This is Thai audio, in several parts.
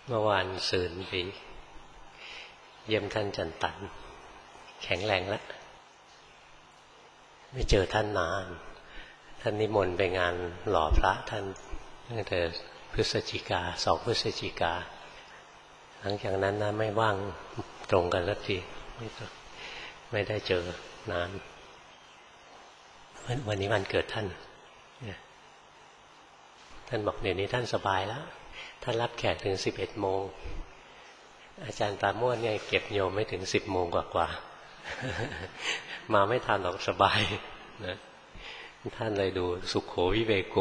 เมื่อวานซืนไปเยี่ยมท่านจันตันแข็งแรงแล้วไม่เจอท่านนานท่านนิมนต์ไปงานหล่อพระท่านตั้งแต่2 พฤศจิกาหลังจากนั้นนะไม่ว่างตรงกันสักทีไม่ได้เจอนานวันนี้วันเกิดท่านท่านบอกเดี๋ยวนี้ท่านสบายแล้วท่านรับแขกถึง11 โมงอาจารย์ปราโมทย์เนี่ยเก็บโยมไม่ถึง10 โมงกว่ามาไม่ทันหรอกสบายนะท่านเลยดูสุขโขวิเวโก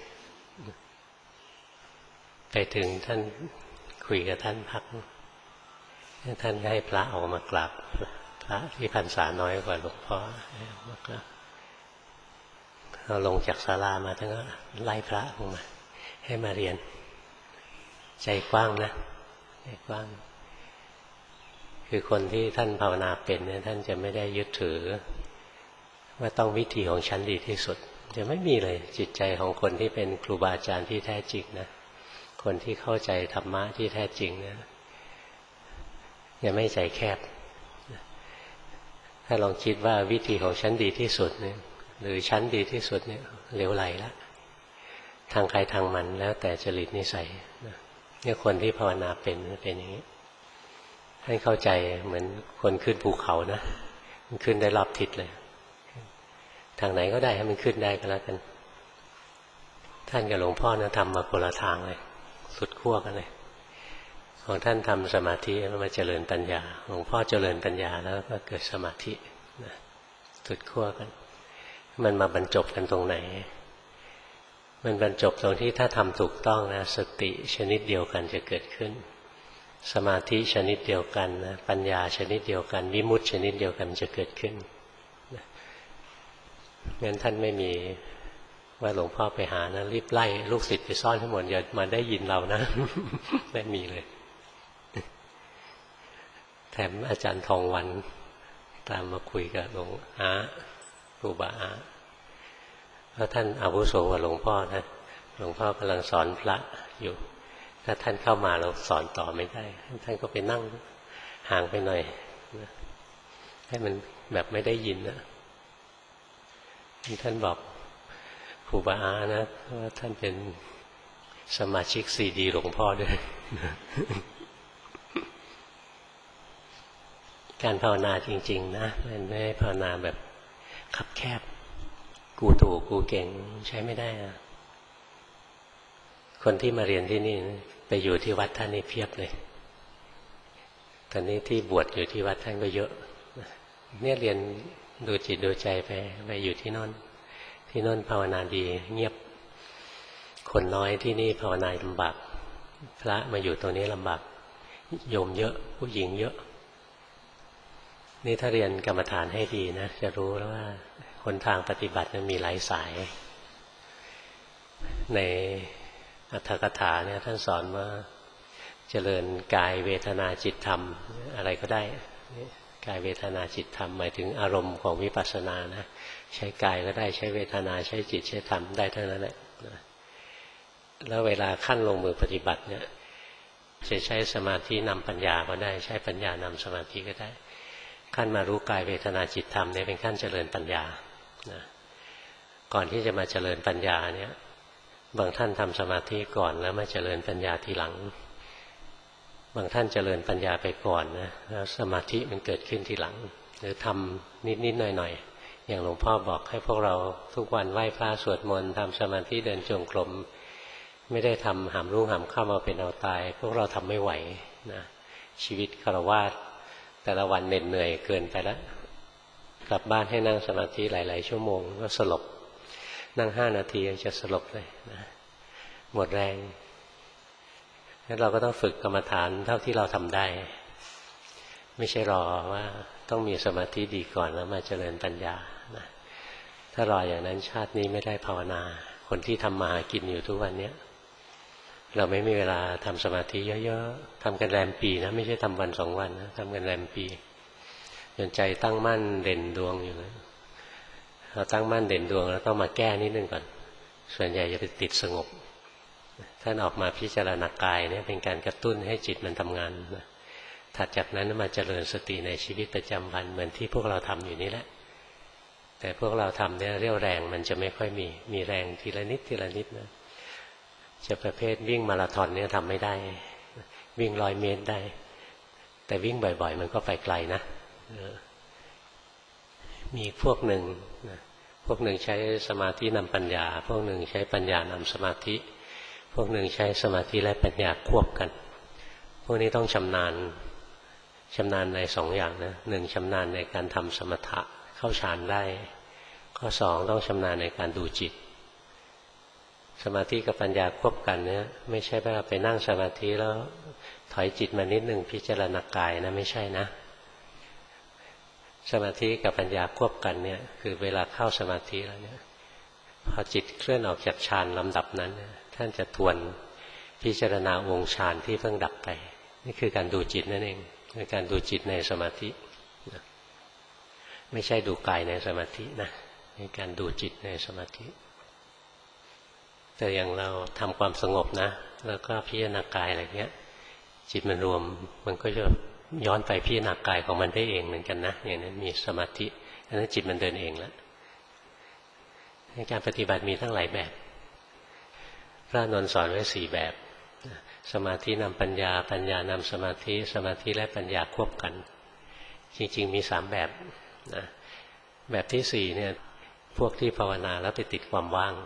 ไปถึงท่านคุยกับท่านพักท่านให้พระออกมากราบพระที่พรรษาน้อยกว่าหลวงพ่อมากราบเราลงจากศาลามาท่านก็ไล่พระลงมาให้มาเรียนใจกว้างนะใจกว้างคือคนที่ท่านภาวนาเป็นเนี่ยท่านจะไม่ได้ยึดถือว่าต้องวิธีของฉันดีที่สุดจะไม่มีเลยจิตใจของคนที่เป็นครูบาอาจารย์ที่แท้จริงนะคนที่เข้าใจธรรมะที่แท้จริงเนี่ยจะไม่ใจแคบถ้าลองคิดว่าวิธีของฉันดีที่สุดเนี่ยหรือฉันดีที่สุดเนี่ยเหลวไหลแล้วทางใครทางมันแล้วแต่จริตนิสัยเนี่ยคนที่ภาวนาเป็นอย่างนี้ให้เข้าใจเหมือนคนขึ้นภูเขานะมันขึ้นได้รอบทิศเลยทางไหนก็ได้ให้มันขึ้นได้ก็แล้วกันท่านกับหลวงพ่อนะทำมาคนละทางเลยสุดขั้วกันเลยของท่านทำสมาธิแล้วมาเจริญปัญญาหลวงพ่อเจริญปัญญาแล้วก็เกิดสมาธิสุดขั้วกันมันมาบรรจบกันตรงไหนมันบรรจบตรงที่ถ้าทำถูกต้องนะสติชนิดเดียวกันจะเกิดขึ้นสมาธิชนิดเดียวกันนะปัญญาชนิดเดียวกันวิมุตติชนิดเดียวกันจะเกิดขึ้นงั้นท่านไม่มีว่าหลวงพ่อไปหานะรีบไล่ลูกศิษย์ไปซ่อนให้หมดอย่ามาได้ยินเรานะ ไม่มีเลยแถมอาจารย์ทองวันตามมาคุยกับหลวงอาครูบาอาเพราะท่านอาวุโสกว่าหลวงพ่อนะหลวงพ่อกำลังสอนพระอยู่ถ้าท่านเข้ามาเราสอนต่อไม่ได้ท่านก็ไปนั่งห่างไปหน่อยให้มันแบบไม่ได้ยินนะท่านบอกครูบาอานะว่าท่านเป็นสมาชิกซีดีหลวงพ่อด้วย การภาวนาจริงๆนะมันไม่ได้ภาวนาแบบคับแคบกูถูกกูเก่งใช้ไม่ได้นะคนที่มาเรียนที่นี่ไปอยู่ที่วัดท่านนี่เพียบเลยตอนนี้ที่บวชอยู่ที่วัดท่านก็เยอะเนี่ยเรียนดูจิตดูใจไปอยู่ที่นั่นภาวนาดีเงียบคนน้อยที่นี่ภาวนาลำบากพระมาอยู่ตรงนี้ลำบากโยมเยอะผู้หญิงเยอะนี่ถ้าเรียนกรรมฐานให้ดีนะจะรู้แล้วว่าคนทางปฏิบัติมีหลายสายในอรรถกถาเนี่ยท่านสอนว่าเจริญกายเวทนาจิตธรรมอะไรก็ได้กายเวทนาจิตธรรมหมายถึงอารมณ์ของวิปัสสนานะใช้กายก็ได้ใช้เวทนาใช้จิตใช้ธรรมได้ทั้งนั้นแหละแล้วเวลาขั้นลงมือปฏิบัติเนี่ยจะใช้สมาธินำปัญญาก็ได้ใช้ปัญญานำสมาธิก็ได้ขั้นมารู้กายเวทนาจิตธรรมเนี่ยเป็นขั้นเจริญปัญญาก่อนที่จะมาเจริญปัญญาเนี่ยบางท่านทำสมาธิก่อนแล้วมาเจริญปัญญาทีหลังบางท่านเจริญปัญญาไปก่อนนะแล้วสมาธิมันเกิดขึ้นทีหลังหรือทำนิดๆหน่อยๆอย่างหลวงพ่อบอกให้พวกเราทุกวันไหว้พระสวดมนต์ทำสมาธิเดินจงกรมไม่ได้ทำหามรุ่งหามค่ำมาเป็นเอาตายพวกเราทำไม่ไหวนะชีวิตฆราวาสแต่ละวันเหน็ดเหนื่อยเกินไปแล้วกลับบ้านให้นั่งสมาธิหลายๆชั่วโมงก็สลบนั่ง5 นาทียังจะสลบเลยนะหมดแรงงั้นเราก็ต้องฝึกกรรมฐานเท่าที่เราทำได้ไม่ใช่รอว่าต้องมีสมาธิดีก่อนแล้วมาเจริญปัญญานะถ้ารออย่างนั้นชาตินี้ไม่ได้ภาวนาคนที่ทำมาหากินอยู่ทุกวันนี้เราไม่มีเวลาทำสมาธิเยอะๆทำกันแรมปีนะไม่ใช่ทำวัน2 วันนะทำกันแรมปีจนใจตั้งมั่นเด่นดวงอยู่นะเราตั้งมั่นเด่นดวงแล้วต้องมาแก้นิดนึงก่อนส่วนใหญ่จะไปติดสงบท่านออกมาพิจารณากายเนี่ยเป็นการกระตุ้นให้จิตมันทำงานนะถัดจากนั้นมาเจริญสติในชีวิตประจำวันเหมือนที่พวกเราทำอยู่นี่แหละแต่พวกเราทำเนี่ยเรี่ยวแรงมันจะไม่ค่อยมีแรงทีละนิดทีละนิดนะจะประเภทวิ่งมาราธอนเนี่ยทำไม่ได้วิ่ง100 เมตรได้แต่วิ่งบ่อยๆมันก็ไปไกลนะมีพวกหนึ่งใช้สมาธินำปัญญาพวกหนึ่งใช้ปัญญานำสมาธิพวกหนึ่งใช้สมาธิและปัญญาควบกันพวกนี้ต้องชำนาญใน2 อย่างนะ1ชำนาญในการทำสมถะเข้าฌานได้ข้อ2ต้องชำนาญในการดูจิตสมาธิกับปัญญาควบกันเนี่ยไม่ใช่ว่าไปนั่งสมาธิแล้วถอยจิตมานิดหนึ่งพิจารณากายนะไม่ใช่นะสมาธิกับปัญญาควบกันเนี่ยคือเวลาเข้าสมาธิแล้วเนี่ยพอจิตเคลื่อนออกจากฌานลำดับนั้นท่านจะทวนพิจารณาองค์ฌานที่เพิ่งดับไปนี่คือการดูจิตนั่นเองคือการดูจิตในสมาธิไม่ใช่ดูกายในสมาธินะเป็นการดูจิตในสมาธิแต่อย่างเราทำความสงบนะแล้วก็พิจารณากายอะไรเงี้ยจิตมันรวมมันก็จะย้อนไปพิจารณากายของมันได้เองเหมือนกันนะอย่างนั้นมีสมาธิอันนั้นจิตมันเดินเองแล้วในการปฏิบัติมีทั้งหลายแบบพระนนท์สอนไว้4 แบบสมาธินำปัญญาปัญญานำสมาธิสมาธิและปัญญาควบกันจริงๆมี3 แบบนะแบบที่4เนี่ยพวกที่ภาวนาแล้วไปติดความว่าง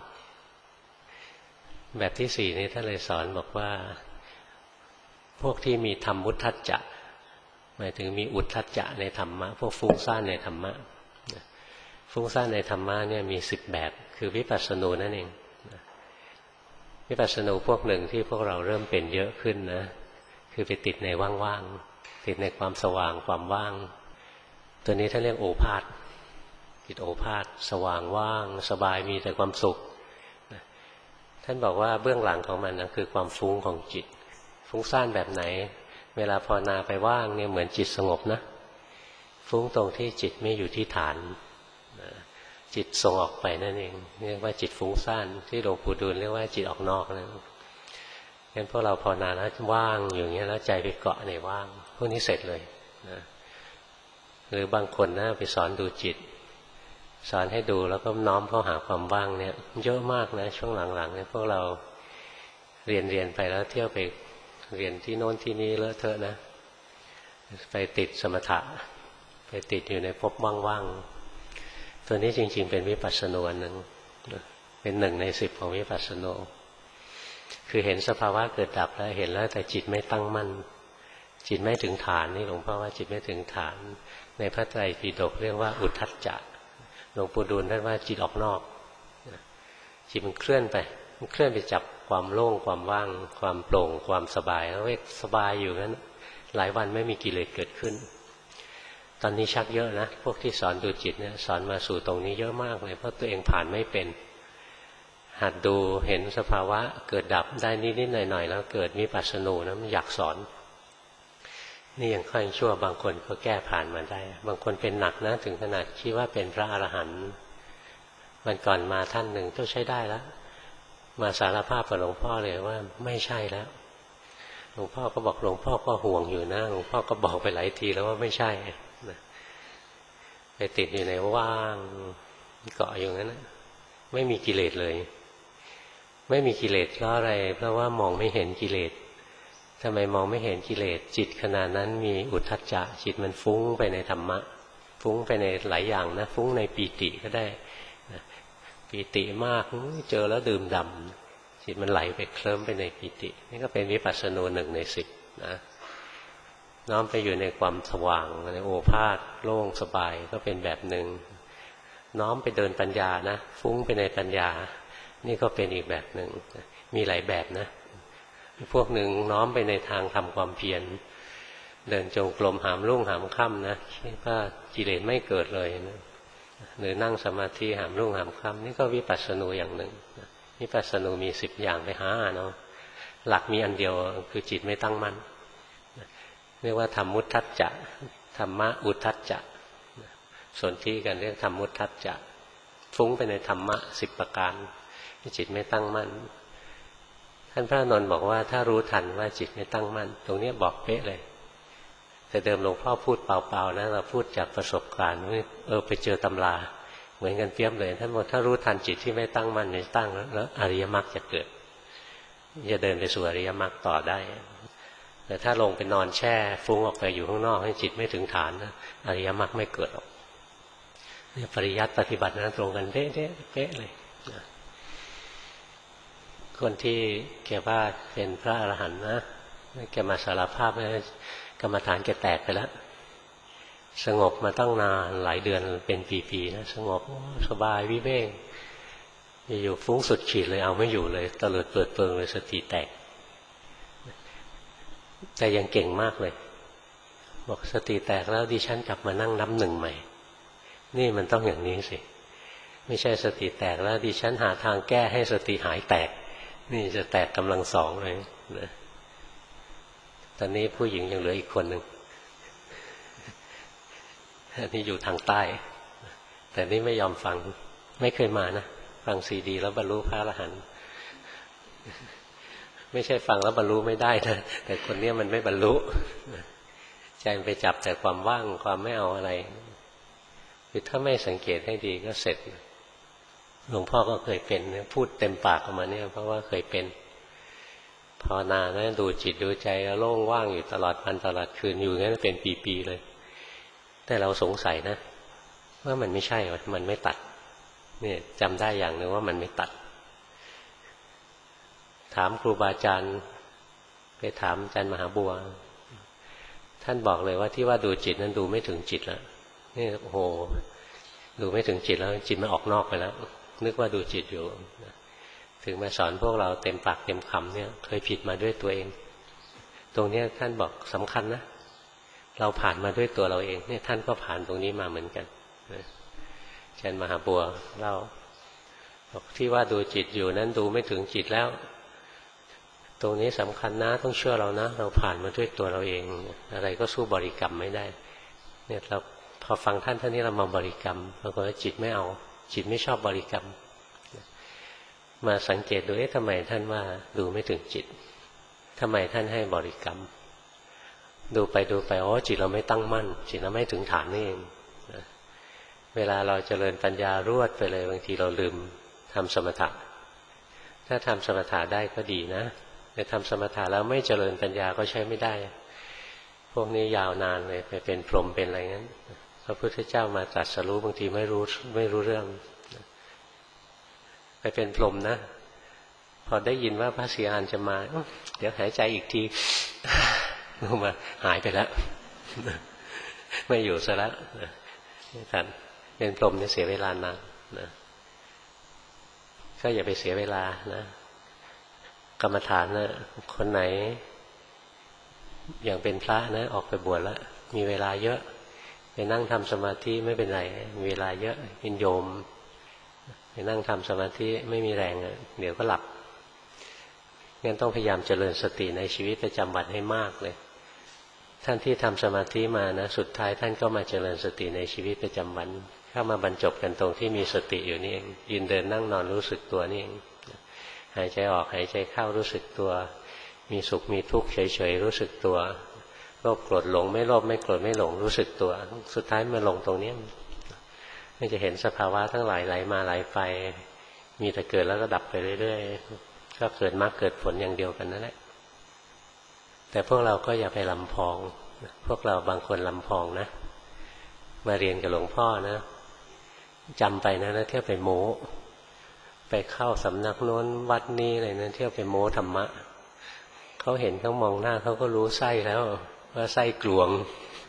แบบที่4นี่ท่านเลยสอนบอกว่าพวกที่มีธรรมมุทธัจจะหมายถึงมีอุทธัจจะในธรรมะพวกฟุ้งซ่านในธรรมะฟุ้งซ่านในธรรมะเนี่ยมี10 แบบคือวิปัสสนูนั่นเองวิปัสสนูพวกหนึ่งที่พวกเราเริ่มเป็นเยอะขึ้นนะคือไปติดในว่างๆติดในความสว่างความว่างตัวนี้ท่านเรียกโอภาสจิตโอภาสสว่างว่างสบายมีแต่ความสุขท่านบอกว่าเบื้องหลังของมันนะคือความฟุ้งของจิตฟุ้งซ่านแบบไหนเวลาภาวนาไปว่างเนี่ยเหมือนจิตสงบนะฟุ้งตรงที่จิตไม่อยู่ที่ฐานจิตส่งออกไปนั่นเองเรียกว่าจิตฟุ้งซ่านที่หลวงปู่ดูลเรียกว่าจิตออกนอกนั่นงั้นพวกเราภาวนาแล้วว่างอยู่อย่างเงี้ยแล้วใจไปเกาะในว่างพวกนี้เสร็จเลยนะหรือบางคนนะไปสอนดูจิตสอนให้ดูแล้วก็น้อมเข้าหาความว่างเนี่ยเยอะมากนะช่วงหลังๆเนี่ยพวกเราเรียนไปแล้วเที่ยวไปเรียนที่โน้นที่นี้เลอะเทอะนะไปติดสมถะไปติดอยู่ในภพว่างๆตัวนี้จริงๆเป็นวิปัสสนูอันหนึ่งเป็น1 ใน 10ของวิปัสสนูคือเห็นสภาวะเกิดดับแล้วเห็นแล้วแต่จิตไม่ตั้งมั่นจิตไม่ถึงฐานนี่หลวงพ่อว่าจิตไม่ถึงฐานในพระไตรปิฎกเรียกว่าอุทธัจจะหลวงปู่ดูลท่านว่าจิตออกนอกจิตมันเคลื่อนไปจับความโล่งความว่างความโปร่งความสบายแล้วสบายอยู่นั้นหลายวันไม่มีกิเลสเกิดขึ้นตอนนี้ชักเยอะนะพวกที่สอนดูจิตเนี่ยสอนมาสู่ตรงนี้เยอะมากเลยเพราะตัวเองผ่านไม่เป็นหัดดูเห็นสภาวะเกิดดับได้นิดๆหน่อยๆแล้วเกิดวิปัสสนูนะมันอยากสอนนี่ยังค่อยชั่วบางคนก็แก้ผ่านมาได้บางคนเป็นหนักนะถึงขนาดคิดว่าเป็นพระอรหันต์วันก่อนมาท่านหนึ่งก็ใช้ได้แล้วมาสารภาพกับหลวงพ่อเลยว่าไม่ใช่แล้วหลวงพ่อก็บอกหลวงพ่อก็ห่วงอยู่นะหลวงพ่อก็บอกไปหลายทีแล้วว่าไม่ใช่ไปติดอยู่ในว่างเกาะอยู่นั้นนะไม่มีกิเลสเลยไม่มีกิเลสเพราะอะไรเพราะว่ามองไม่เห็นกิเลสทำไมมองไม่เห็นกิเลสจิตขณะนั้นมีอุทธัจจะจิตมันฟุ้งไปในธรรมะฟุ้งไปในหลายอย่างนะฟุ้งในปีติก็ได้ปีติมากเจอแล้วดื่มด่ำจิตมันไหลไปเคลิ้มไปในปีตินี่ก็เป็นวิปัสสนู1 ใน 10นะน้อมไปอยู่ในความสว่างในโอภาสโล่งสบายก็เป็นแบบหนึ่งน้อมไปเดินปัญญานะฟุ้งไปในปัญญานี่ก็เป็นอีกแบบหนึ่งมีหลายแบบนะพวกหนึ่งน้อมไปในทางทำความเพียรเดินจงกรมหามรุ่งหามค่ำนะคิดว่ากิเลสไม่เกิดเลยนะหรือนั่งสมาธิหามรุ่งหามค่ำนี่ก็วิปัสสนูอย่างหนึ่งวิปัสสนูมี10 อย่างไปหาเนาะหลักมีอันเดียวคือจิตไม่ตั้งมั่นเรียกว่าธรรมมุทธัจจะธรรมะอุทธัจจะส่วนที่กันเรียกธรรมมุทธัจจะฟุ้งไปในธรรมะ10 ประการจิตไม่ตั้งมั่นถ้ท่านพระนนท์บอกว่าถ้ารู้ทันว่าจิตไม่ตั้งมั่นตรงนี้บอกเป๊ะเลยแต่เดิมหลวงพ่อพูดเปล่าๆนะเราพูดจากประสบการณ์ไปเจอตำราเหมือนกันเปรียบเลยท่านบอกถ้ารู้ทันจิตที่ไม่ตั้งมั่นในตั้งแล้วอริยมรรคจะเกิดจะเดินไปสู่อริยมรรคต่อได้แต่ถ้าลงไปนอนแช่ฟุ้งออกไปอยู่ข้างนอกให้จิตไม่ถึงฐานนะอริยมรรคไม่เกิดหรอกเนี่ยปริยัติปฏิบัตินั้นตรงกันเป๊ะเลยคนที่แกว่าเป็นพระอรหันต์นะแกมาสารภาพว่ากรรมฐานแกแตกไปแล้วสงบมาตั้งนานหลายเดือนเป็นปีๆนะสงบสบายวิเวกอยู่ฟุ้งสุดขีดเลยเอาไม่อยู่เลยตะเลิดเปิดเปิงเลยสติแตกแต่ยังเก่งมากเลยบอกสติแตกแล้วดิฉันกลับมานั่งนับหนึ่งใหม่นี่มันต้องอย่างนี้สิไม่ใช่สติแตกแล้วดิฉันหาทางแก้ให้สติหายแตกนี่จะแตกกำลังสองเลยนะตอนนี้ผู้หญิงยังเหลืออีกคนหนึ่งอันนี้อยู่ทางใต้แต่นี่ไม่ยอมฟังไม่เคยมานะฟังซีดีแล้วบรรลุพระอรหันต์ไม่ใช่ฟังแล้วบรรลุไม่ได้นะแต่คนนี้มันไม่บรรลุใจมันไปจับแต่ความว่างความไม่เอาอะไรคือถ้าไม่สังเกตให้ดีก็เสร็จหลวงพ่อก็เคยเป็นพูดเต็มปากออกมาเนี่ยเพราะว่าเคยเป็นภาวนานะดูจิตดูใจแล้วโล่งว่างอยู่ตลอดวันตลอดคืนอยู่งั้นเป็นปีๆเลยแต่เราสงสัยนะว่ามันไม่ใช่มันไม่ตัดเนี่ยจำได้อย่างหนึ่งว่ามันไม่ตัดถามครูบาอาจารย์ไปถามอาจารย์มหาบัวท่านบอกเลยว่าที่ว่าดูจิตนั้นดูไม่ถึงจิตแล้วนี่โอ้โหดูไม่ถึงจิตแล้วจิตมันออกนอกไปแล้วนึกว่าดูจิตอยู่ถึงมาสอนพวกเราเต็มปากเต็มคำเนี่ยเคยผิดมาด้วยตัวเองตรงนี้ท่านบอกสำคัญนะเราผ่านมาด้วยตัวเราเองเนี่ยท่านก็ผ่านตรงนี้มาเหมือนกันอาจารย์มหาบัวเล่าบอกที่ว่าดูจิตอยู่นั้นดูไม่ถึงจิตแล้วตรงนี้สำคัญนะต้องเชื่อเรานะเราผ่านมาด้วยตัวเราเองอะไรก็สู้บริกรรมไม่ได้เนี่ยเราพอฟังท่านนี้เรามาบริกรรมปรากฏว่าจิตไม่เอาจิตไม่ชอบบริกรรมมาสังเกตดูทำไมท่านว่าดูไม่ถึงจิตทำไมท่านให้บริกรรมดูไปอ๋อจิตเราไม่ตั้งมั่นจิตเราไม่ถึงฐานนี่เองเวลาเราเจริญปัญญารวดไปเลยบางทีเราลืมทำสมถะถ้าทำสมถะได้ก็ดีนะแต่ทำสมถะแล้วไม่เจริญปัญญาก็ใช้ไม่ได้พวกนี้ยาวนานเลยไปเป็นพรหมเป็นอะไรงั้นพระพุทธเจ้ามาตรัสรู้บางทีไม่รู้เรื่องไปเป็นพรหมนะพอได้ยินว่าพระศรีอานจะมาเดี๋ยวหายใจอีกทีมาหายไปแล้วไม่อยู่ซะแล้วท่านเป็นพรหมเนี่ยเสียเวลานานนะก็อย่าไปเสียเวลานะกรรมฐานนะคนไหนอย่างเป็นพระนะออกไปบวชแล้วมีเวลาเยอะไปนั่งทำสมาธิไม่เป็นไรมีเวลาเยอะเป็นโยมไปนั่งทำสมาธิไม่มีแรงเดี๋ยวก็หลับงั้นต้องพยายามเจริญสติในชีวิตประจำวันให้มากเลยท่านที่ทำสมาธิมานะสุดท้ายท่านก็มาเจริญสติในชีวิตประจำวันเข้ามาบรรจบกันตรงที่มีสติอยู่นี่เองยืนเดินนั่งนอนรู้สึกตัวนี่เองหายใจออกหายใจเข้ารู้สึกตัวมีสุขมีทุกข์เฉยๆรู้สึกตัวโลภโกรธหลงไม่โลภไม่โกรธไม่หลงรู้สึกตัวสุดท้ายมาลงตรงนี้มันจะเห็นสภาวะทั้งหลายไหลมาไหลไปมีแต่เกิดแล้วก็ดับไปเรื่อยๆก็เกิดมรรคเกิดผลอย่างเดียวกันนั่นแหละแต่พวกเราก็อย่าไปลำพองพวกเราบางคนลำพองนะมาเรียนกับหลวงพ่อนะจำไปนะเที่ยวไปโม้ไปเข้าสำนักโน้นวัดนี้อะไรนั้นเที่ยวไปโม้ธรรมะเขาเห็นเขามองหน้าเขาก็รู้ไส้แล้วว่าไส้กลวง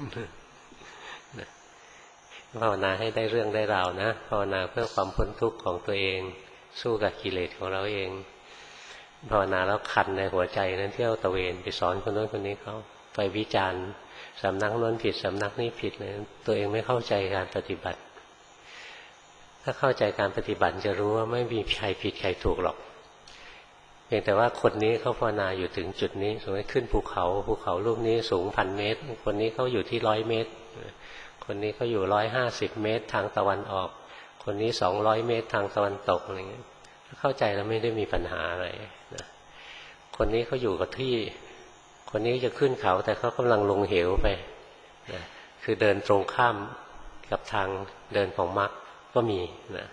ภาวนาให้ได้เรื่องได้ราวนะภาวนาเพื่อความพ้นทุกข์ของตัวเองสู้กับกิเลสของเราเองภาวนาแล้วคันในหัวใจนั้นเที่ยวตะเวนไปสอนคนโน้นคนนี้เขาไปวิจารณ์สำนักโน้นผิดสำนักนี้ผิดเลยตัวเองไม่เข้าใจการปฏิบัติถ้าเข้าใจการปฏิบัติจะรู้ว่าไม่มีใครผิดใครถูกหรอกเพียงแต่ว่าคนนี้เขาภาวนาอยู่ถึงจุดนี้สมมติขึ้นภูเขาลูกนี้สูง1,000 เมตรคนนี้เขาอยู่ที่100 เมตรคนนี้เขาอยู่150 เมตรทางตะวันออกคนนี้200 เมตรทางตะวันตกอะไรเงี้ยเข้าใจแล้วไม่ได้มีปัญหาอะไรนะคนนี้เขาอยู่กับที่คนนี้จะขึ้นเขาแต่เขากำลังลงเหวไปนะคือเดินตรงข้ามกับทางเดินของมรรคก็มีนะ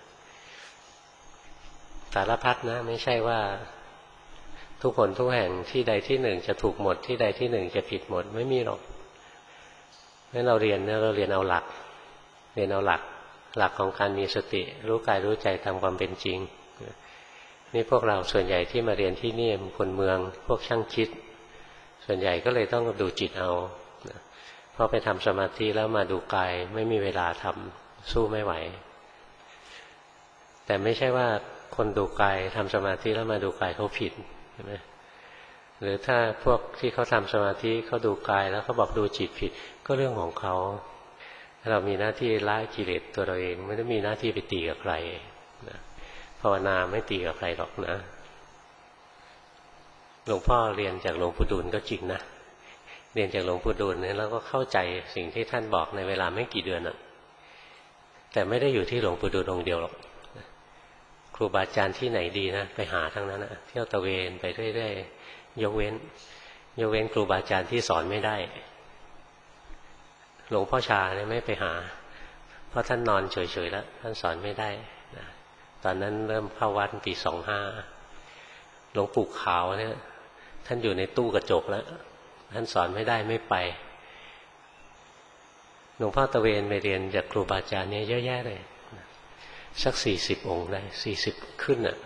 สารพัดนะไม่ใช่ว่าทุกคนทุกแห่งที่ใดที่หนึ่งจะถูกหมดที่ใดที่หนึ่งจะผิดหมดไม่มีหรอกงั้นเราเรียนเนี่ยเราเรียนเอาหลักเรียนเอาหลักของการมีสติรู้กายรู้ใจตามความเป็นจริงนี่พวกเราส่วนใหญ่ที่มาเรียนที่นี่เป็นคนเมืองพวกช่างคิดส่วนใหญ่ก็เลยต้องดูจิตเอาพอไปทำสมาธิแล้วมาดูกายไม่มีเวลาทำสู้ไม่ไหวแต่ไม่ใช่ว่าคนดูกายทำสมาธิแล้วมาดูกายเขาผิดใช่ไหมหรือถ้าพวกที่เขาทำสมาธิเขาดูกายแล้วเขาบอกดูจิตผิดก็เรื่องของเขาเรามีหน้าที่ละกิเลสตัวเราเองไม่ได้มีหน้าที่ไปตีกับใครนะภาวนาไม่ตีกับใครหรอกนะหลวงพ่อเรียนจากหลวงปู่ดูลย์ก็จริงนะเรียนจากหลวงปู่ดูลย์เนี่ยแล้วก็เข้าใจสิ่งที่ท่านบอกในเวลาไม่กี่เดือนอะแต่ไม่ได้อยู่ที่หลวงปู่ดูลย์องค์เดียวหรอกครูบาอาจารย์ที่ไหนดีนะไปหาทั้งนั้นนะเที่ยวตะเวนไปเรื่อยๆยกเว้นครูบาอาจารย์ที่สอนไม่ได้หลวงพ่อชาเนี่ยไม่ไปหาเพราะท่านนอนเฉยๆแล้วท่านสอนไม่ได้นะตอนนั้นเริ่มเข้าวัดปี25หลวงปู่ขาวเนี่ยท่านอยู่ในตู้กระจกแล้วท่านสอนไม่ได้ไม่ไปหลวงพ่อตะเวนไปเรียนจากครูบาอาจารย์เนี่ยเยอะแยะเลยสัก40 องค์ได้40ขึ้นอ่ะ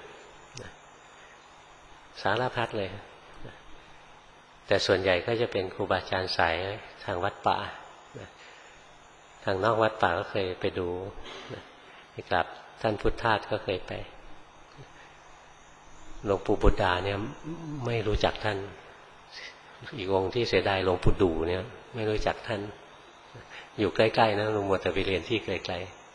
สารพัดเลยแต่ส่วนใหญ่ก็จะเป็นครูบาอาจารย์สายทางวัดป่าทางนอกวัดป่าก็เคยไปดูไปกราบท่านพุทธทาสก็เคยไปหลวงปู่บุตรดาเนี่ยไม่รู้จักท่านอีกองค์ที่เสียดายหลวงปู่ดูเนี่ยไม่รู้จักท่านอยู่ใกล้ๆนะหลวงมัวแต่ไปเรียนที่ไกล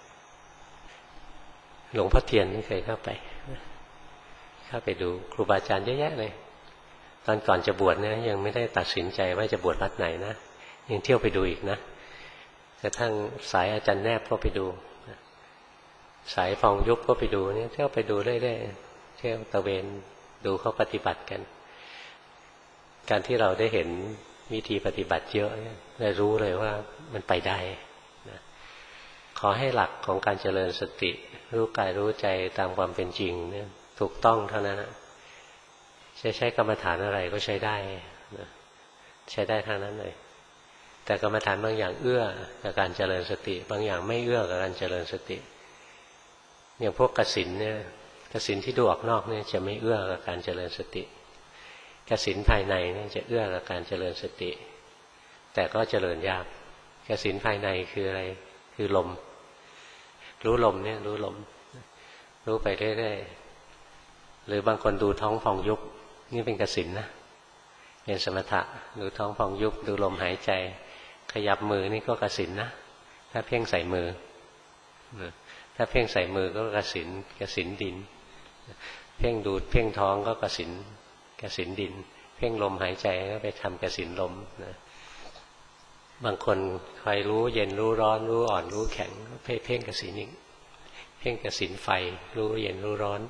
ๆหลวงพ่อเทียนนี่เคยเข้าไปดูครูบาอาจารย์เยอะแยะเลยตอนก่อนจะบวชเนี่ยยังไม่ได้ตัดสินใจว่าจะบวชวัดไหนนะยังเที่ยวไปดูอีกนะกระทั่งสายอาจารย์แนบก็ไปดูสายฟองยุบก็ไปดูเนี่ยเที่ยวไปดูเรื่อยๆเที่ยวตะเวนดูเขาปฏิบัติกันการที่เราได้เห็นวิธีปฏิบัติเยอะได้รู้เลยว่ามันไปได้นะขอให้หลักของการเจริญสติรู้กายรู้ใจตามความเป็นจริงเนี่ยถูกต้องเท่านั้นนะจะใช้กรรมฐานอะไรก็ใช้ได้นะใช้ได้ทั้งนั้นเลยแต่กรรมฐานบางอย่างเอื้อกับการเจริญสติบางอย่างไม่เอื้อกับการเจริญสติอย่างพวกกสิณเนี่ยกสิณที่ดูออกนอกเนี่ยจะไม่เอื้อกับการเจริญสติกสิณภายในเนี่ยจะเอื้อกับการเจริญสติแต่ก็เจริญยากกสิณภายในคืออะไรคือลมรู้ลมเนี่ยรู้ลมรู้ไปเรื่อยๆหรือบางคนดูท้องพองยุบนี่เป็นกสิณนะเป็นสมถะดูท้องพองยุบดูลมหายใจขยับมือนี่ก็กสิณนะถ้าเพ่งใส่มือถ้าเพ่งใส่มือก็กสิณดินเพ่งดูดเพ่งท้องก็กสิณดินเพ่งลมหายใจก็ไปทำกสิณลมนะบางคนคอยรู้เย็นรู้ร้อนรู้อ่อนรู้แข็งเพ่งกสิณอีกเพ่งกสิณไฟรู้เย็นรู้ร้อน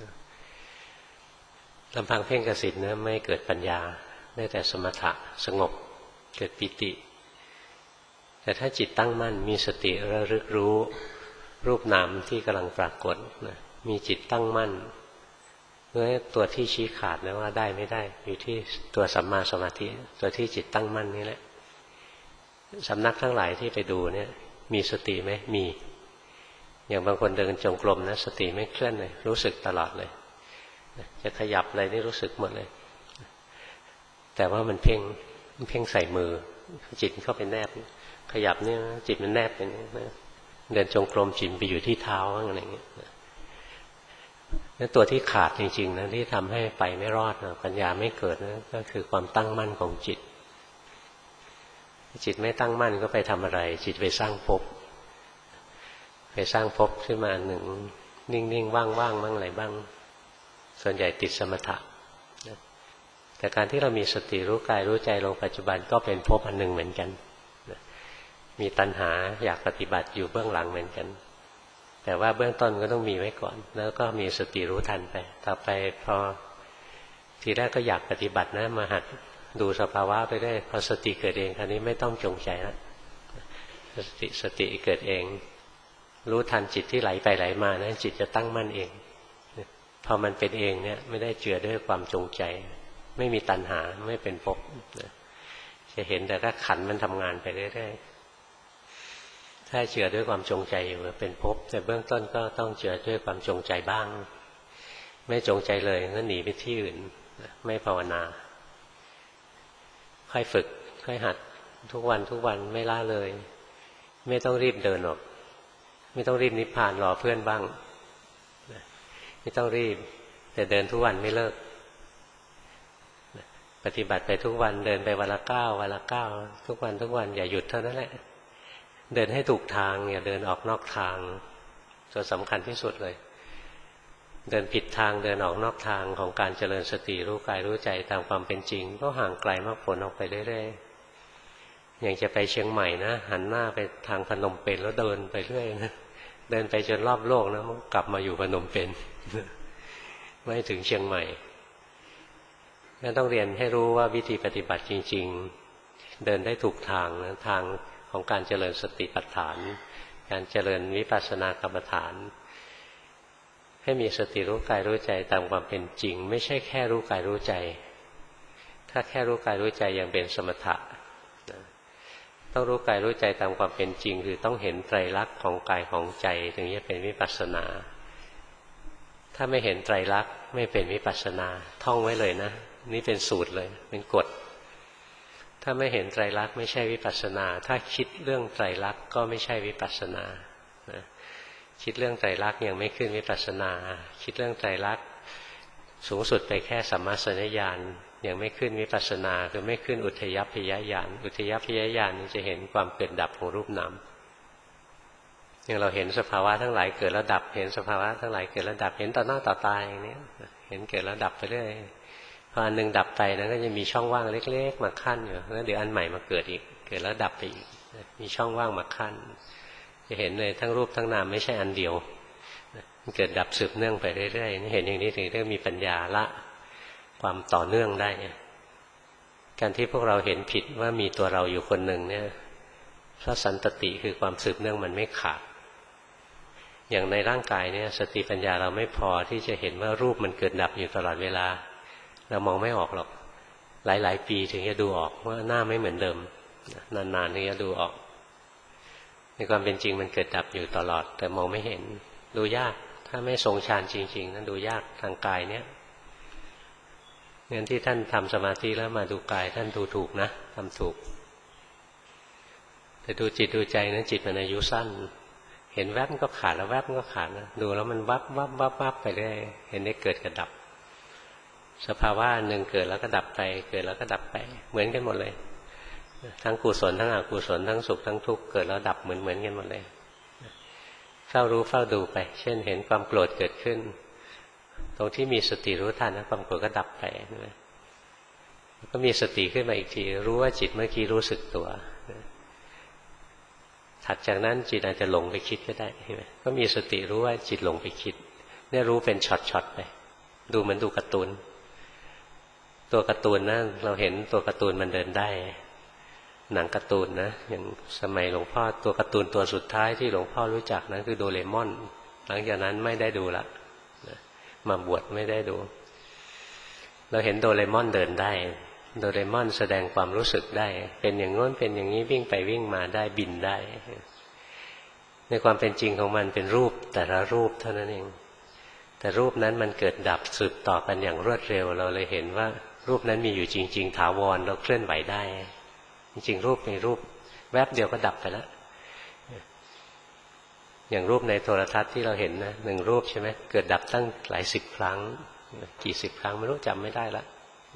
ลำพังเพ่งกสิณนะไม่เกิดปัญญาได้แต่สมถะสงบเกิดปิติแต่ถ้าจิตตั้งมั่นมีสติระลึกรู้รูปนามที่กำลังปรากฏนะมีจิตตั้งมั่นเพราะตัวที่ชี้ขาดนะว่าได้ไม่ได้อยู่ที่ตัวสัมมาสมาธิตัวที่จิตตั้งมั่นนี่แหละสำนักทั้งหลายที่ไปดูเนี่ยมีสติไหมมีอย่างบางคนเดินจงกรมนะสติไม่เคลื่อนเลยรู้สึกตลอดเลยจะขยับอะไรนี่รู้สึกหมดเลยแต่ว่ามันเพ่งใส่มือจิตเข้าไปแนบขยับเนี่ยจิตมันแนบเป็นเดินจงกรมจิตไปอยู่ที่เท้าอะไรอย่างเงี้ยนั่นตัวที่ขาดจริงๆนะที่ทำให้ไปไม่รอดนะปัญญาไม่เกิดนะก็คือความตั้งมั่นของจิตจิตไม่ตั้งมั่นก็ไปทำอะไรจิตไปสร้างภพขึ้นมาหนึ่งนิ่งๆว่างๆบ้างอะไรบ้างส่วนใหญ่ติดสมถะแต่การที่เรามีสติรู้กายรู้ใจลงปัจจุบันก็เป็นภพอันหนึ่งเหมือนกันมีตัณหาอยากปฏิบัติอยู่เบื้องหลังเหมือนกันแต่ว่าเบื้องต้นก็ต้องมีไว้ก่อนแล้วก็มีสติรู้ทันไปต่อไปพอทีแรกก็อยากปฏิบัตินะมาหัดดูสภาวะไปได้พอสติเกิดเองคราวนี้ไม่ต้องจงใจแล้วสติเกิดเองรู้ทันจิตที่ไหลไปไหลมานะจิตจะตั้งมั่นเองพอมันเป็นเองเนี่ยไม่ได้เจือด้วยความจงใจไม่มีตัณหาไม่เป็นภพจะเห็นแต่ถ้าขันมันทำงานไปเรื่อยๆถ้าเจือด้วยความจงใจอยู่เป็นภพแต่เบื้องต้นก็ต้องเจือด้วยความจงใจบ้างไม่จงใจเลยก็หนีไปที่อื่นไม่ภาวนาค่อยฝึกค่อยหัดทุกวันไม่ละเลยไม่ต้องรีบเดินหรอกไม่ต้องรีบนิพพานรอเพื่อนบ้างไม่ต้องรีบแต่เดินทุกวันไม่เลิกปฏิบัติไปทุกวันเดินไปวันละ9วันละ9ทุกวันอย่าหยุดเท่านั้นแหละเดินให้ถูกทางอย่าเดินออกนอกทางตัวสำคัญที่สุดเลยเดินผิดทางเดินออกนอกทางของการเจริญสติรู้กายรู้ใจตามความเป็นจริงก็ห่างไกลมรรคผลออกไปเรื่อยๆอย่างจะไปเชียงใหม่นะหันหน้าไปทางพนมเปญแล้วเดินไปเรื่อยนะเดินไปจนรอบโลกนะมันกลับมาอยู่พนมเปญไม่ถึงเชียงใหม่งั้นต้องเรียนให้รู้ว่าวิธีปฏิบัติจริงๆเดินได้ถูกทางนะทางของการเจริญสติปัฏฐานการเจริญวิปัสสนากรรมฐานให้มีสติรู้กายรู้ใจตามความเป็นจริงไม่ใช่แค่รู้กายรู้ใจถ้าแค่รู้กายรู้ใจยังเป็นสมถะต้องรู้กายรู้ใจตามความเป็นจริงคือต้องเห็นไตรลักษณ์ของกายของใจถึงจะเป็นวิปัสสนาถ้าไม่เห็นไตรลักษณ์ไม่เป็นวิปัสสนาท่องไว้เลยนะนี่เป็นสูตรเลยเป็นกฎถ้าไม่เห็นไตรลักษณ์ไม่ใช่วิปัสสนาถ้าคิดเรื่องไตรลักษณ์ก็ไม่ใช่วิปัสสนาคิดเรื่องไตรลักษณ์ยังไม่ขึ้นวิปัสสนาคิดเรื่องไตรลักษณ์สูงสุดไปแค่สัมมาสัญญาณยังไม่ขึ้นวิปัสสนาคือไม่ขึ้นอุทยัพพยญาณอุทยัพพยญาณจะเห็นความเกิดดับของรูปนามอย่างเราเห็นสภาวะทั้งหลายเกิดแล้วดับเห็นสภาวะทั้งหลายเกิดแล้วดับเห็นต่อหน้าต่อตาอย่างนี้เห็นเกิดแล้วดับไปเรื่อยพออันหนึ่งดับไปนั้นก็จะมีช่องว่างเล็กๆมาขั้นอยู่แล้วเดี๋ยวอันใหม่มาเกิดอีกเกิดแล้วดับไปอีกมีช่องว่างมาขั้นจะเห็นเลยทั้งรูปทั้งนามไม่ใช่อันเดียวมันเกิดดับสืบเนื่องไปเรื่อยๆเห็นอย่างนี้ถึงเรียกมีปัญญาละความต่อเนื่องได้การที่พวกเราเห็นผิดว่ามีตัวเราอยู่คนหนึ่งเนี่ยเพราะสันตติคือความสืบเนื่องมันไม่ขาดอย่างในร่างกายเนี่ยสติปัญญาเราไม่พอที่จะเห็นว่ารูปมันเกิดดับอยู่ตลอดเวลาเรามองไม่ออกหรอกหลายๆปีถึงจะดูออกว่าหน้าไม่เหมือนเดิมนานๆถึงจะดูออกในความเป็นจริงมันเกิดดับอยู่ตลอดแต่มองไม่เห็นดูยากถ้าไม่ทรงฌานจริงๆนั้นดูยากทางกายเนี่ยงั้นที่ท่านทำสมาธิแล้วมาดูกายท่านดูถูกนะทำถูกแต่ดูจิตดูใจนั้นจิตมันอายุสั้นเห็นแวบก็ขาดแล้วแวบก็ขาดนะดูแล้วมันวับไปเรื่อยเห็นได้เกิดกับดับสภาวะหนึ่งเกิดแล้วก็ดับไปเกิดแล้วก็ดับไปเหมือนกันหมดเลยทั้งกุศลทั้งอกุศลทั้งสุขทั้งทุกข์เกิดแล้วดับเหมือนกันหมดเลยเฝ้ารู้เฝ้าดูไปเช่นเห็นความโกรธเกิดขึ้นตรงที่มีสติรู้ทันนะความโกรธก็ดับไปแล้วก็มีสติขึ้นมาอีกทีรู้ว่าจิตเมื่อกี้รู้สึกตัวถัดจากนั้นจิตอาจจะหลงไปคิดก็ได้ใช่ไหมก็มีสติรู้ว่าจิตหลงไปคิดเนี่ยรู้เป็นช็อตๆไปดูเหมือนดูการ์ตูนตัวการ์ตูนนะเราเห็นตัวการ์ตูนมันเดินได้หนังการ์ตูนนะอย่างสมัยหลวงพ่อตัวการ์ตูนตัวสุดท้ายที่หลวงพ่อรู้จักนั้นคือโดเรมอนหลังจากนั้นไม่ได้ดูละมาบวชไม่ได้ดูเราเห็นโดเรมอนเดินได้โดเรมอนแสดงความรู้สึกได้เป็นอย่างโน้นเป็นอย่างนี้วิ่งไปวิ่งมาได้บินได้ในความเป็นจริงของมันเป็นรูปแต่ละรูปเท่านั้นเองแต่รูปนั้นมันเกิดดับสืบต่อกันอย่างรวดเร็วเราเลยเห็นว่ารูปนั้นมีอยู่จริงๆถาวรเราเคลื่อนไหวได้จริงๆรูปเป็นรูปแวบเดียวก็ดับไปแล้วอย่างรูปในโทรทัศน์ที่เราเห็นนะหนึ่งรูปใช่ไหมเกิดดับตั้งหลายสิบครั้งกี่สิบครั้งไม่รู้จำไม่ได้ละ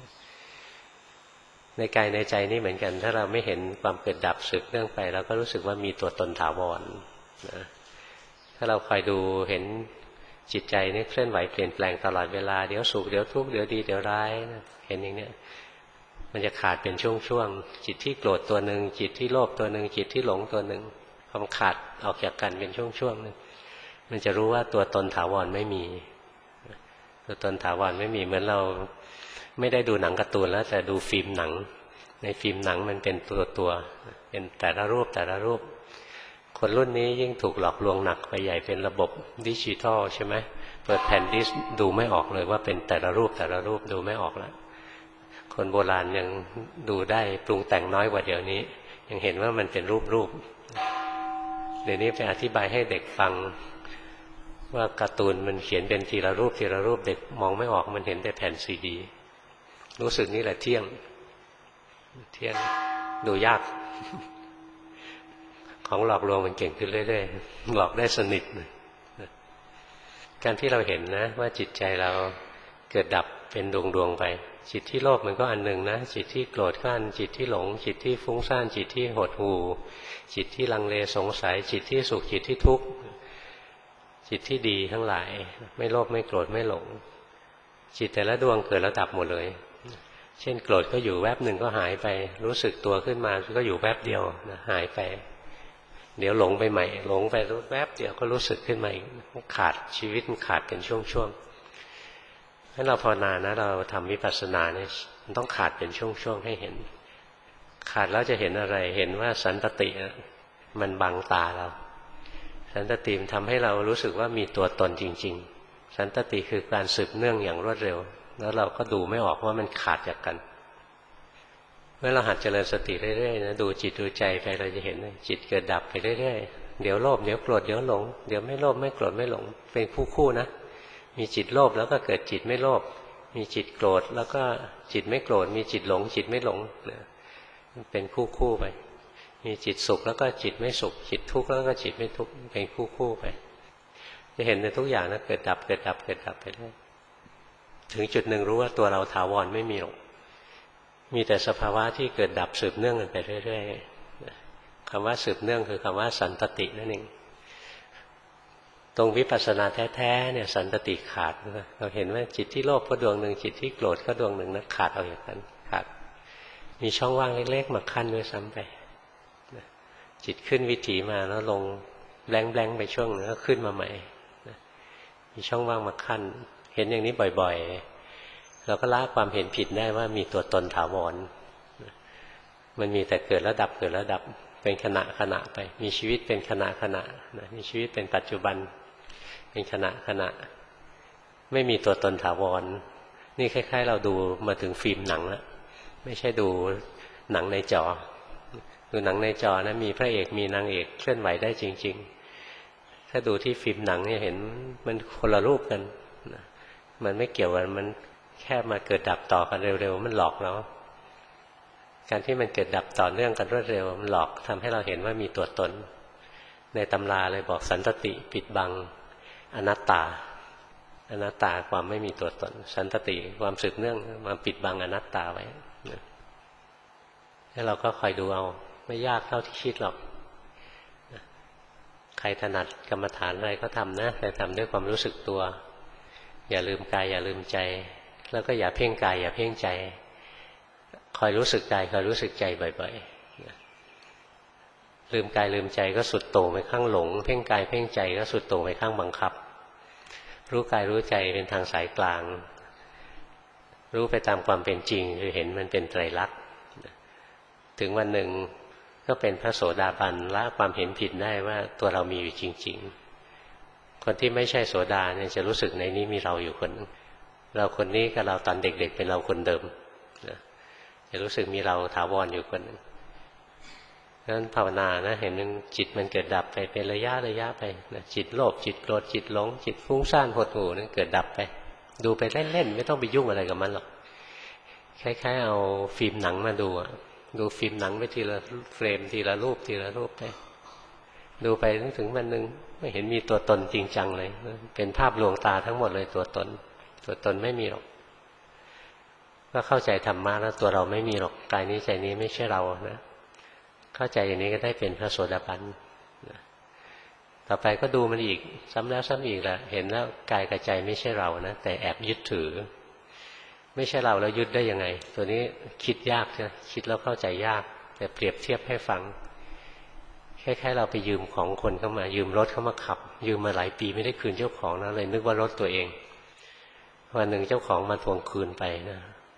ในกายในใจนี่เหมือนกันถ้าเราไม่เห็นความเกิดดับสืบเนื่องไปเราก็รู้สึกว่ามีตัวตนถาวรนะถ้าเราคอยดูเห็นจิตใจนี่เคลื่อนไหวเปลี่ยนแปลงตลอดเวลาเดี๋ยวสุขเดี๋ยวทุกข์เดี๋ยวดีเดี๋ยวร้ายเห็นอย่างนี้มันจะขาดเป็นช่วงๆจิตที่โกรธตัวหนึ่งจิตที่โลภตัวหนึ่งจิตที่หลงตัวหนึ่งพอมันขาดออกจากกันเป็นช่วงๆนึงมันจะรู้ว่าตัวตนถาวรไม่มีตัวตนถาวรไม่มีเหมือนเราไม่ได้ดูหนังการ์ตูนแล้วแต่ดูฟิล์มหนังในฟิล์มหนังมันเป็นตัวเป็นแต่ละรูปคนรุ่นนี้ยิ่งถูกหลอกลวงหนักไปใหญ่เป็นระบบดิจิทัลใช่ไหมเปิดแผ่นดิสดูไม่ออกเลยว่าเป็นแต่ละรูปดูไม่ออกแล้วคนโบราณยังดูได้ปรุงแต่งน้อยกว่าเดี๋ยวนี้ยังเห็นว่ามันเป็นรูปเดี๋ยวนี้ไปอธิบายให้เด็กฟังว่าการ์ตูนมันเขียนเป็นทีละรูปเด็กมองไม่ออกมันเห็นแต่แผ่นซีดีรู้สึกนี่แหละเที่ยงดูยากของหลอกลวงมันเก่งขึ้นเรื่อยๆหลอกได้สนิทการที่เราเห็นนะว่าจิตใจเราเกิดดับเป็นดวงไปจิตที่โลภมันก็อันหนึ่งนะจิตที่โกรธก็อันจิตที่หลงจิตที่ฟุ้งซ่านจิตที่หดหู่จิตที่ลังเลสงสัยจิตที่สุขจิตที่ทุกข์จิตที่ดีทั้งหลายไม่โลภไม่โกรธไม่หลงจิตแต่ละดวงเกิดแล้วดับหมดเลยเช่นโกรธก็อยู่แวบหนึ่งก็หายไปรู้สึกตัวขึ้นมาก็อยู่แวบเดียวนะหายไปเดี๋ยวหลงไปใหม่หลงไปแวบเดียวก็รู้สึกขึ้นมาอีกขาดชีวิตมันขาดเป็นช่วงๆถ้าเราภาวนานะเราทำวิปัสสนาเนี่ยมันต้องขาดเป็นช่วงๆให้เห็นขาดแล้วจะเห็นอะไรเห็นว่าสันตติมันบังตาเราสันตติมันทำให้เรารู้สึกว่ามีตัวตนจริงๆสันตติคือการสืบเนื่องอย่างรวดเร็วแล้วเราก็ดูไม่ออกว่ามันขาดจากกันเมื่อเราหัดเจริญสติเรื่อยๆนะดูจิตดูใจไปเราจะเห็นจิตเกิดดับไปเรื่อยๆเดี๋ยวโลภเดี๋ยวโกรธเดี๋ยวหลงเดี๋ยวไม่โลภไม่โกรธไม่หลงเป็นคู่นะมีจิตโลภแล้วก็เกิดจิตไม่โลภมีจิตโกรธแล้วก็จิตไม่โกรธมีจิตหลงจิตไม่หลงเป็นคู่ไปมีจิตสุขแล้วก็จิตไม่สุขจิตทุกข์แล้วก็จิตไม่ทุกข์เป็นคู่ไปจะเห็นในทุกอย่างนะเกิดดับไปเรื่อยถึงจุดหนึ่งรู้ว่าตัวเราถาวรไม่มีหรอกมีแต่สภาวะที่เกิดดับสืบเนื่องกันไปเรื่อยๆคำว่าสืบเนื่องคือคำว่าสันตตินั่นเองตรงวิปัสสนาแท้ๆเนี่ยสันตติขาดเราเห็นว่าจิตที่โลภก็ดวงหนึ่งจิตที่โกรธก็ดวงหนึ่งนะขาดเอาอย่างนั้นขาดมีช่องว่างเล็กๆมาขั้นด้วยซ้ำไปจิตขึ้นวิถีมาแล้วลงแบงไปช่วงนึงแล้วขึ้นมาใหม่มีช่องว่างมาขั้นเห็นอย่างนี้บ่อยๆเราก็ละความเห็นผิดได้ว่ามีตัวตนถาวรมันมีแต่เกิดแล้วดับเป็นขณะไปมีชีวิตเป็นขณะมีชีวิตเป็นปัจจุบันเป็นขณะไม่มีตัวตนถาวรนี่คล้ายๆเราดูมาถึงฟิล์มหนังแล้วไม่ใช่ดูหนังในจอดูหนังในจอนะมีพระเอกมีนางเอกเคลื่อนไหวได้จริงๆถ้าดูที่ฟิล์มหนังเนี่ยเห็นมันคนละรูปกันมันไม่เกี่ยวกันมันแค่มาเกิดดับต่อกันเร็วๆมันหลอกเราการที่มันเกิดดับต่อเนื่องกันรวดเร็วมันหลอกทำให้เราเห็นว่ามีตัวตนในตำราเลยบอกสันตติปิดบังอนัตตาความไม่มีตัวตนสันตติความสืบเนื่องมาปิดบังอนัตตาไว้แล้วเราก็คอยดูเอาไม่ยากเท่าที่คิดหรอกใครถนัดกรรมฐานอะไรก็ทำนะแต่ทำด้วยความรู้สึกตัวอย่าลืมกายอย่าลืมใจแล้วก็อย่าเพ่งกายอย่าเพ่งใจคอยรู้สึกกายคอยรู้สึกใจบ่อยๆลืมกายลืมใจก็สุดโต่งไปข้างหลงเพ่งกายเพ่งใจก็สุดโต่งไปข้างบังคับรู้กายรู้ใจเป็นทางสายกลางรู้ไปตามความเป็นจริงคือเห็นมันเป็นไตรลักษณ์ถึงวันหนึ่งก็เป็นพระโสดาบันละความเห็นผิดได้ว่าตัวเรามีอยู่จริงๆคนที่ไม่ใช่โสดาเนี่ยจะรู้สึกในนี้มีเราอยู่คนเราคนนี้กับเราตอนเด็กๆเป็นเราคนเดิมจะรู้สึกมีเราถาวรอยู่คนนึงนั้นภาวนานะเห็นจิตมันเกิดดับไปเป็นระยะไปนะจิตโลภจิตโกรธจิตหลงจิตฟุ้งซ่านหดหู่นั่นเกิดดับไปดูไปเล่นๆไม่ต้องไปยุ่งอะไรกับมันหรอกคล้ายๆเอาฟิล์มหนังมาดูฟิล์มหนังไปทีละเฟรมทีละรูปไปดูไปถึงวันหนึ่งไม่เห็นมีตัวตนจริงจังเลยเป็นภาพลวงตาทั้งหมดเลยตัวตนไม่มีหรอกก็เข้าใจธรรมะแล้วตัวเราไม่มีหรอกกายนี้ใจนี้ไม่ใช่เรานะเข้าใจอย่างนี้ก็ได้เป็นพระโสดาบันต่อไปก็ดูมันอีกซ้ำแล้วซ้ำอีกแหละเห็นแล้วกายกับใจไม่ใช่เรานะแต่แอบยึดถือไม่ใช่เราแล้วยึดได้ยังไงตัวนี้คิดยากใช่ไหมคิดแล้วเข้าใจยากแต่เปรียบเทียบให้ฟังคล้ายๆเราไปยืมของคนเข้ามายืมรถเข้ามาขับยืมมาหลายปีไม่ได้คืนเจ้าของนะเลยนึกว่ารถตัวเองวันหนึ่งเจ้าของมาทวงคืนไปนะ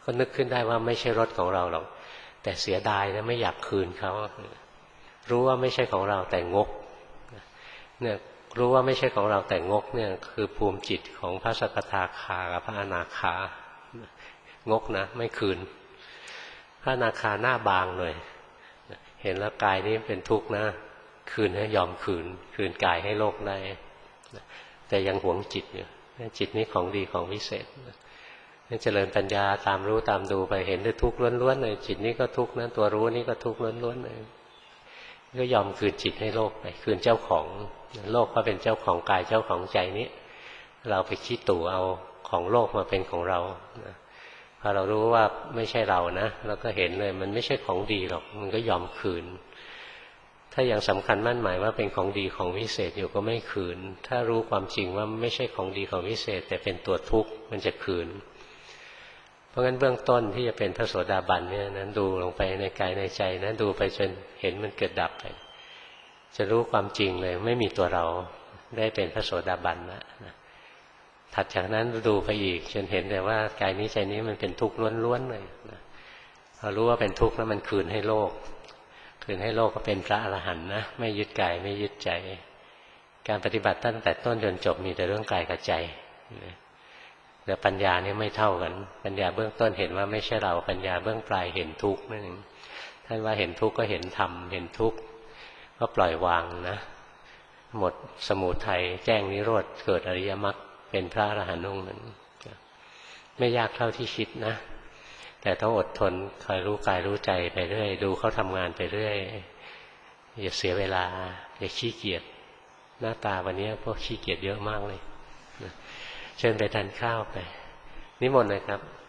ก็นึกขึ้นได้ว่าไม่ใช่รถของเราหรอกแต่เสียดายนะไม่อยากคืนเขารู้ว่าไม่ใช่ของเราแต่งกเนี่ยรู้ว่าไม่ใช่ของเราแต่งกเนี่ยคือภูมิจิตของพระสกทาคากับพระอนาคางกนะไม่คืนพระอนาคาหน้าบางเลยเห็นแล้วกายนี้เป็นทุกข์นะคืนให้ยอมคืนกายให้โลกได้แต่ยังหวงจิตอยู่จิตนี้ของดีของวิเศษเจริญปัญญาตามรู้ตามดูไปเห็นด้วยทุกข์ล้วนๆเลยจิตนี้ก็ทุกข์นะตัวรู้นี่ก็ทุกข์ล้วนๆเลยก็ยอมคืนจิตให้โลกไปคืนเจ้าของโลกก็เป็นเจ้าของกายเจ้าของใจนี้เราไปคิดตู่เอาของโลกมาเป็นของเราพอเรารู้ว่าไม่ใช่เรานะเราก็เห็นเลยมันไม่ใช่ของดีหรอกมันก็ยอมคืนถ้ายังสำคัญมั่นหมายว่าเป็นของดีของวิเศษอยู่ก็ไม่คืนถ้ารู้ความจริงว่าไม่ใช่ของดีของวิเศษแต่เป็นตัวทุกข์มันจะคืนเพราะงั้นเบื้องต้นที่จะเป็นพระโสดาบันเนี่ยนั้นดูลงไปในกายในใจนะดูไปจนเห็นมันเกิดดับไปจะรู้ความจริงเลยไม่มีตัวเราได้เป็นพระโสดาบันแล้วถัดจากนั้นดูไปอีกจนเห็นแต่ว่ากายนี้ใจนี้มันเป็นทุกข์ล้วนๆเลยพอรู้ว่าเป็นทุกข์แล้วมันคืนให้โลกก็เป็นพระอรหันต์นะไม่ยึดกายไม่ยึดใจการปฏิบัติตั้งแต่ต้นจนจบมีแต่เรื่องกายกับใจแต่ปัญญานี่ไม่เท่ากันปัญญาเบื้องต้นเห็นว่าไม่ใช่เราปัญญาเบื้องปลายเห็นทุกข์นั่นเองท่านว่าเห็นทุกข์ก็เห็นธรรมเห็นทุกข์ก็ปล่อยวางนะหมดสมุทัยแจ้งนิโรธเกิดอริยมรรคเป็นพระอรหันต์องค์นั้นไม่ยากเท่าที่คิดนะแต่ต้องอดทนคอยรู้กายรู้ใจไปเรื่อยดูเขาทำงานไปเรื่อยอย่าเสียเวลาอย่าขี้เกียจหน้าตาวันนี้พวกขี้เกียจเยอะมากเลยเชิญไปทานข้าวไปนิมนต์เลยครับ